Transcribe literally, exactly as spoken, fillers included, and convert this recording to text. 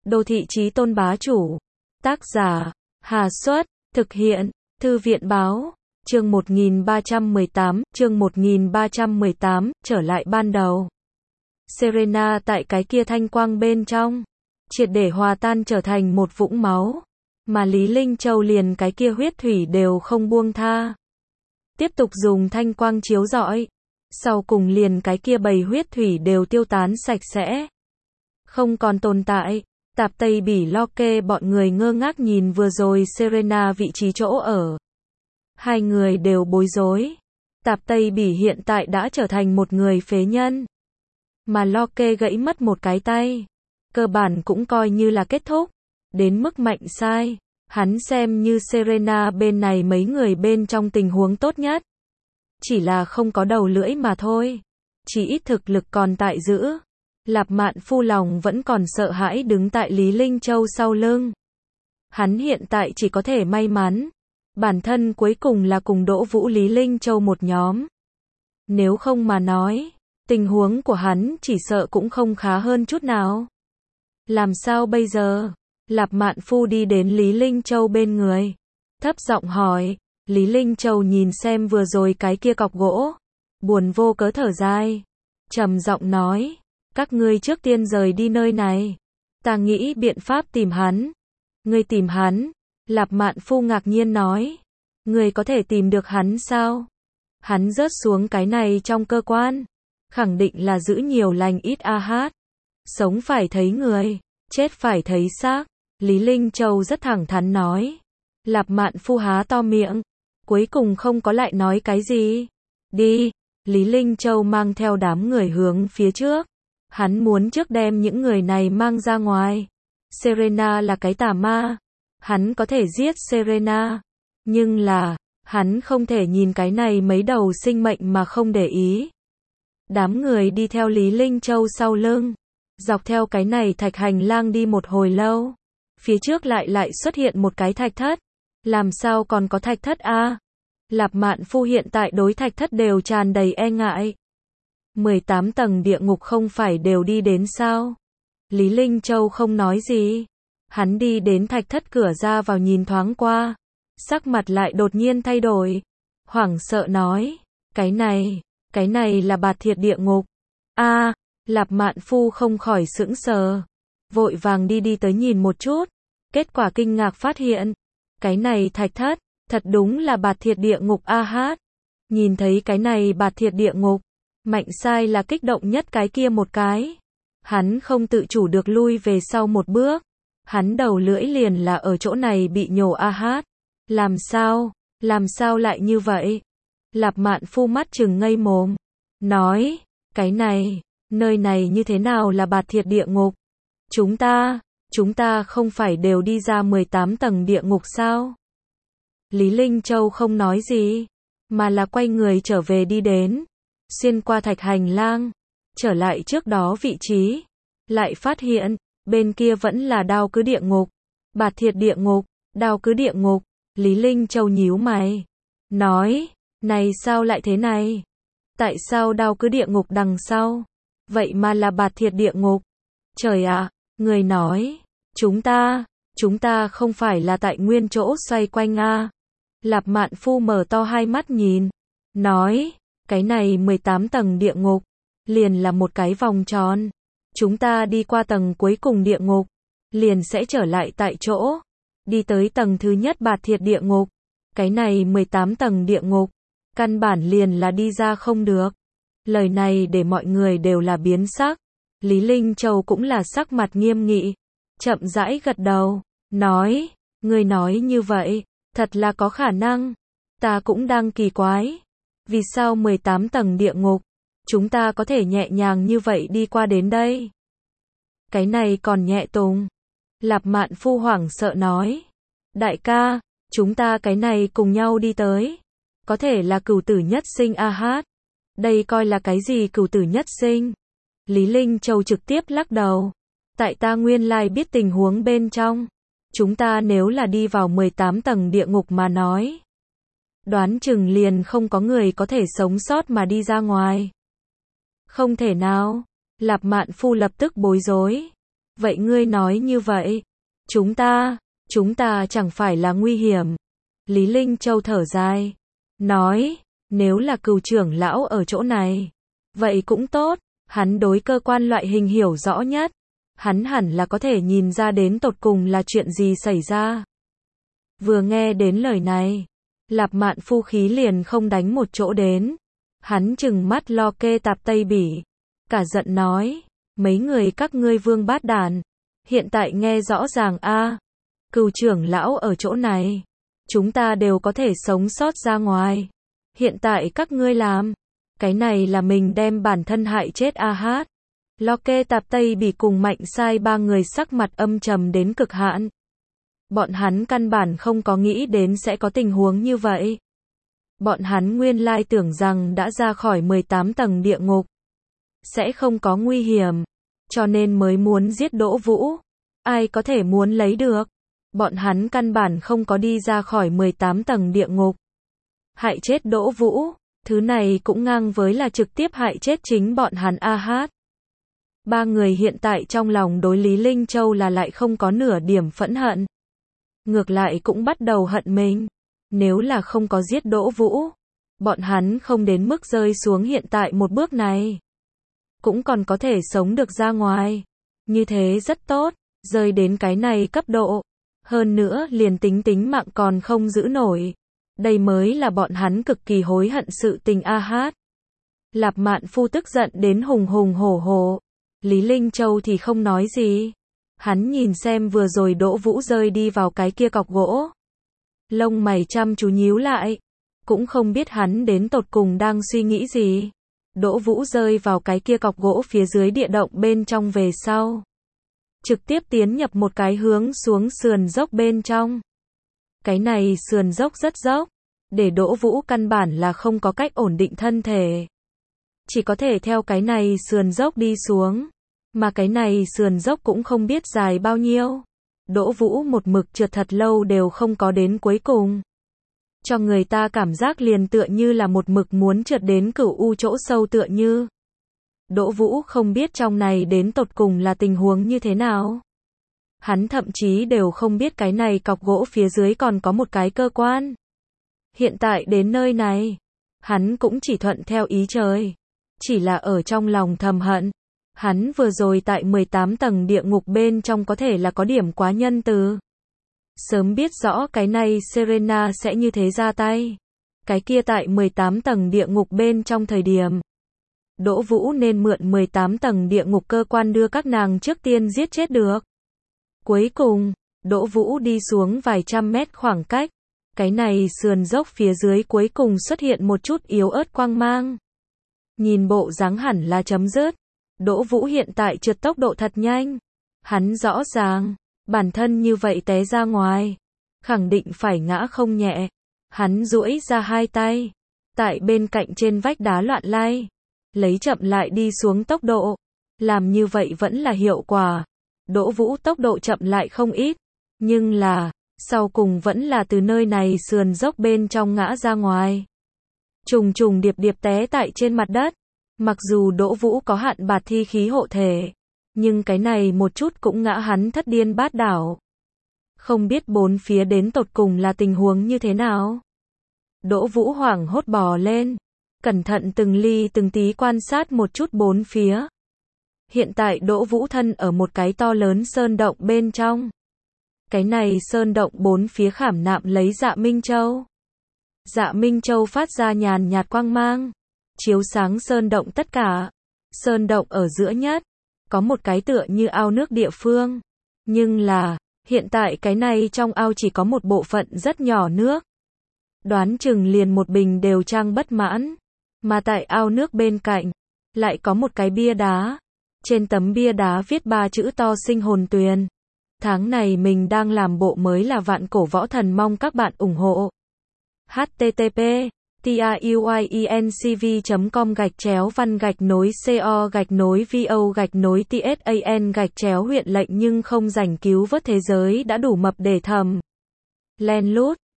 Đô thị chí tôn bá chủ. Tác giả, Hà Xuất, thực hiện, Thư viện báo, chương một nghìn ba trăm mười tám, chương một nghìn ba trăm mười tám, trở lại ban đầu. Serena tại cái kia thanh quang bên trong, triệt để hòa tan trở thành một vũng máu, mà Lý Linh Châu liền cái kia huyết thủy đều không buông tha. Tiếp tục dùng thanh quang chiếu rọi, sau cùng liền cái kia bầy huyết thủy đều tiêu tán sạch sẽ, không còn tồn tại. Tạp Tây Bỉ Lo Kê bọn người ngơ ngác nhìn vừa rồi Serena vị trí chỗ ở. Hai người đều bối rối. Tạp Tây Bỉ hiện tại đã trở thành một người phế nhân. Mà Lo Kê gãy mất một cái tay. Cơ bản cũng coi như là kết thúc. Đến mức mạnh sai. Hắn xem như Serena bên này mấy người bên trong tình huống tốt nhất. Chỉ là không có đầu lưỡi mà thôi. Chỉ ít thực lực còn tại giữ. Lạp Mạn Phu lòng vẫn còn sợ hãi đứng tại Lý Linh Châu sau lưng. Hắn hiện tại chỉ có thể may mắn. Bản thân cuối cùng là cùng Đỗ Vũ Lý Linh Châu một nhóm. Nếu không mà nói, tình huống của hắn chỉ sợ cũng không khá hơn chút nào. Làm sao bây giờ? Lạp Mạn Phu đi đến Lý Linh Châu bên người. Thấp giọng hỏi. Lý Linh Châu nhìn xem vừa rồi cái kia cọc gỗ. Buồn vô cớ thở dài. Trầm giọng nói. Các ngươi trước tiên rời đi nơi này. Ta nghĩ biện pháp tìm hắn. Ngươi tìm hắn? Lạp Mạn Phu ngạc nhiên nói. Ngươi có thể tìm được hắn sao? Hắn rớt xuống cái này trong cơ quan. Khẳng định là giữ nhiều lành ít a hát. Sống phải thấy người, chết phải thấy xác. Lý Linh Châu rất thẳng thắn nói. Lạp Mạn Phu há to miệng. Cuối cùng không có lại nói cái gì. Đi. Lý Linh Châu mang theo đám người hướng phía trước. Hắn muốn trước đem những người này mang ra ngoài. Serena là cái tà ma. Hắn có thể giết Serena. Nhưng là, hắn không thể nhìn cái này mấy đầu sinh mệnh mà không để ý. Đám người đi theo Lý Linh Châu sau lưng. Dọc theo cái này thạch hành lang đi một hồi lâu. Phía trước lại lại xuất hiện một cái thạch thất. Làm sao còn có thạch thất a? Lạp Mạn Phu hiện tại đối thạch thất đều tràn đầy e ngại. mười tám tầng địa ngục không phải đều đi đến sao? Lý Linh Châu không nói gì. Hắn đi đến thạch thất cửa ra vào nhìn thoáng qua. Sắc mặt lại đột nhiên thay đổi. Hoảng sợ nói. Cái này, cái này là bạt thiệt địa ngục. a à, Lạp Mạn Phu không khỏi sững sờ. Vội vàng đi đi tới nhìn một chút. Kết quả kinh ngạc phát hiện. Cái này thạch thất, thật đúng là bạt thiệt địa ngục a hát. Nhìn thấy cái này bạt thiệt địa ngục. Mạnh sai là kích động nhất cái kia một cái. Hắn không tự chủ được lui về sau một bước. Hắn đầu lưỡi liền là ở chỗ này bị nhổ a hát. Làm sao? Làm sao lại như vậy? Lạp Mạn Phu mắt trừng ngây mồm. Nói, cái này, nơi này như thế nào là bạt thiệt địa ngục? Chúng ta, chúng ta không phải đều đi ra mười tám tầng địa ngục sao? Lý Linh Châu không nói gì, mà là quay người trở về đi đến. Xuyên qua thạch hành lang, trở lại trước đó vị trí, lại phát hiện, bên kia vẫn là đao cứ địa ngục, bạt thiệt địa ngục, đao cứ địa ngục. Lý Linh Châu nhíu mày, nói, này sao lại thế này? Tại sao đao cứ địa ngục đằng sau? Vậy mà là bạt thiệt địa ngục. Trời ạ, người nói, chúng ta, chúng ta không phải là tại nguyên chỗ xoay quanh à? Lạp Mạn Phu mở to hai mắt nhìn, nói, cái này mười tám tầng địa ngục, liền là một cái vòng tròn. Chúng ta đi qua tầng cuối cùng địa ngục, liền sẽ trở lại tại chỗ. Đi tới tầng thứ nhất bạt thiệt địa ngục. Cái này mười tám tầng địa ngục, căn bản liền là đi ra không được. Lời này để mọi người đều là biến sắc. Lý Linh Châu cũng là sắc mặt nghiêm nghị. Chậm rãi gật đầu, nói, người nói như vậy, thật là có khả năng. Ta cũng đang kỳ quái. Vì sao mười tám tầng địa ngục, chúng ta có thể nhẹ nhàng như vậy đi qua đến đây? Cái này còn nhẹ tùng. Lạp Mạn Phu hoảng sợ nói. Đại ca, chúng ta cái này cùng nhau đi tới. Có thể là cửu tử nhất sinh a hát. Đây coi là cái gì cửu tử nhất sinh? Lý Linh Châu trực tiếp lắc đầu. Tại ta nguyên lai biết tình huống bên trong. Chúng ta nếu là đi vào mười tám tầng địa ngục mà nói. Đoán chừng liền không có người có thể sống sót mà đi ra ngoài. Không thể nào. Lạp Mạn Phu lập tức bối rối. Vậy ngươi nói như vậy, chúng ta, chúng ta chẳng phải là nguy hiểm. Lý Linh Châu thở dài, nói, nếu là Cửu trưởng lão ở chỗ này, vậy cũng tốt, hắn đối cơ quan loại hình hiểu rõ nhất, hắn hẳn là có thể nhìn ra đến tột cùng là chuyện gì xảy ra. Vừa nghe đến lời này, Lạp Mạn Phu khí liền không đánh một chỗ đến, hắn trừng mắt lo kê tạp Tây Bỉ, cả giận nói, mấy người các ngươi vương bát đàn, hiện tại nghe rõ ràng a, à, Cửu trưởng lão ở chỗ này, chúng ta đều có thể sống sót ra ngoài. Hiện tại các ngươi làm, cái này là mình đem bản thân hại chết a hát. Lo kê tạp Tây Bỉ cùng Mạnh Sai ba người sắc mặt âm trầm đến cực hạn. Bọn hắn căn bản không có nghĩ đến sẽ có tình huống như vậy. Bọn hắn nguyên lai tưởng rằng đã ra khỏi mười tám tầng địa ngục, sẽ không có nguy hiểm, cho nên mới muốn giết Đỗ Vũ. Ai có thể muốn lấy được? Bọn hắn căn bản không có đi ra khỏi mười tám tầng địa ngục. Hại chết Đỗ Vũ, thứ này cũng ngang với là trực tiếp hại chết chính bọn hắn a hát. Ba người hiện tại trong lòng đối Lý Linh Châu là lại không có nửa điểm phẫn hận. Ngược lại cũng bắt đầu hận mình. Nếu là không có giết Đỗ Vũ, bọn hắn không đến mức rơi xuống hiện tại một bước này. Cũng còn có thể sống được ra ngoài. Như thế rất tốt, rơi đến cái này cấp độ. Hơn nữa liền tính tính mạng còn không giữ nổi. Đây mới là bọn hắn cực kỳ hối hận sự tình a hát. Lạp Mạn Phu tức giận đến hùng hùng hổ hổ. Lý Linh Châu thì không nói gì. Hắn nhìn xem vừa rồi Đỗ Vũ rơi đi vào cái kia cọc gỗ. Lông mày chăm chú nhíu lại. Cũng không biết hắn đến tột cùng đang suy nghĩ gì. Đỗ Vũ rơi vào cái kia cọc gỗ phía dưới địa động bên trong về sau. Trực tiếp tiến nhập một cái hướng xuống sườn dốc bên trong. Cái này sườn dốc rất dốc. Để Đỗ Vũ căn bản là không có cách ổn định thân thể. Chỉ có thể theo cái này sườn dốc đi xuống. Mà cái này sườn dốc cũng không biết dài bao nhiêu. Đỗ Vũ một mực trượt thật lâu đều không có đến cuối cùng. Cho người ta cảm giác liền tựa như là một mực muốn trượt đến cửu u chỗ sâu tựa như. Đỗ Vũ không biết trong này đến tột cùng là tình huống như thế nào. Hắn thậm chí đều không biết cái này cọc gỗ phía dưới còn có một cái cơ quan. Hiện tại đến nơi này, hắn cũng chỉ thuận theo ý trời. Chỉ là ở trong lòng thầm hận. Hắn vừa rồi tại mười tám tầng địa ngục bên trong có thể là có điểm quá nhân từ. Sớm biết rõ cái này Serena sẽ như thế ra tay. Cái kia tại mười tám tầng địa ngục bên trong thời điểm. Đỗ Vũ nên mượn mười tám tầng địa ngục cơ quan đưa các nàng trước tiên giết chết được. Cuối cùng, Đỗ Vũ đi xuống vài trăm mét khoảng cách. Cái này sườn dốc phía dưới cuối cùng xuất hiện một chút yếu ớt quang mang. Nhìn bộ dáng hẳn là chấm dứt. Đỗ Vũ hiện tại trượt tốc độ thật nhanh. Hắn rõ ràng, bản thân như vậy té ra ngoài, khẳng định phải ngã không nhẹ. Hắn duỗi ra hai tay, tại bên cạnh trên vách đá loạn lay, lấy chậm lại đi xuống tốc độ. Làm như vậy vẫn là hiệu quả. Đỗ Vũ tốc độ chậm lại không ít, nhưng là, sau cùng vẫn là từ nơi này sườn dốc bên trong ngã ra ngoài. Trùng trùng điệp điệp té tại trên mặt đất. Mặc dù Đỗ Vũ có hạn bạt thi khí hộ thể, nhưng cái này một chút cũng ngã hắn thất điên bát đảo. Không biết bốn phía đến tột cùng là tình huống như thế nào. Đỗ Vũ hoảng hốt bò lên, cẩn thận từng ly từng tí quan sát một chút bốn phía. Hiện tại Đỗ Vũ thân ở một cái to lớn sơn động bên trong. Cái này sơn động bốn phía khảm nạm lấy Dạ Minh Châu. Dạ Minh Châu phát ra nhàn nhạt quang mang, chiếu sáng sơn động tất cả. Sơn động ở giữa nhất, có một cái tựa như ao nước địa phương. Nhưng là, hiện tại cái này trong ao chỉ có một bộ phận rất nhỏ nước. Đoán chừng liền một bình đều trang bất mãn. Mà tại ao nước bên cạnh, lại có một cái bia đá. Trên tấm bia đá viết ba chữ to Sinh Hồn Tuyền. Tháng này mình đang làm bộ mới là Vạn Cổ Võ Thần, mong các bạn ủng hộ. h t t p tiuyencv chấm com gạch chéo văn gạch nối co gạch nối vo gạch nối tsan gạch chéo huyện lệnh nhưng không rảnh cứu vớt thế giới đã đủ mập để thầm. Len lút.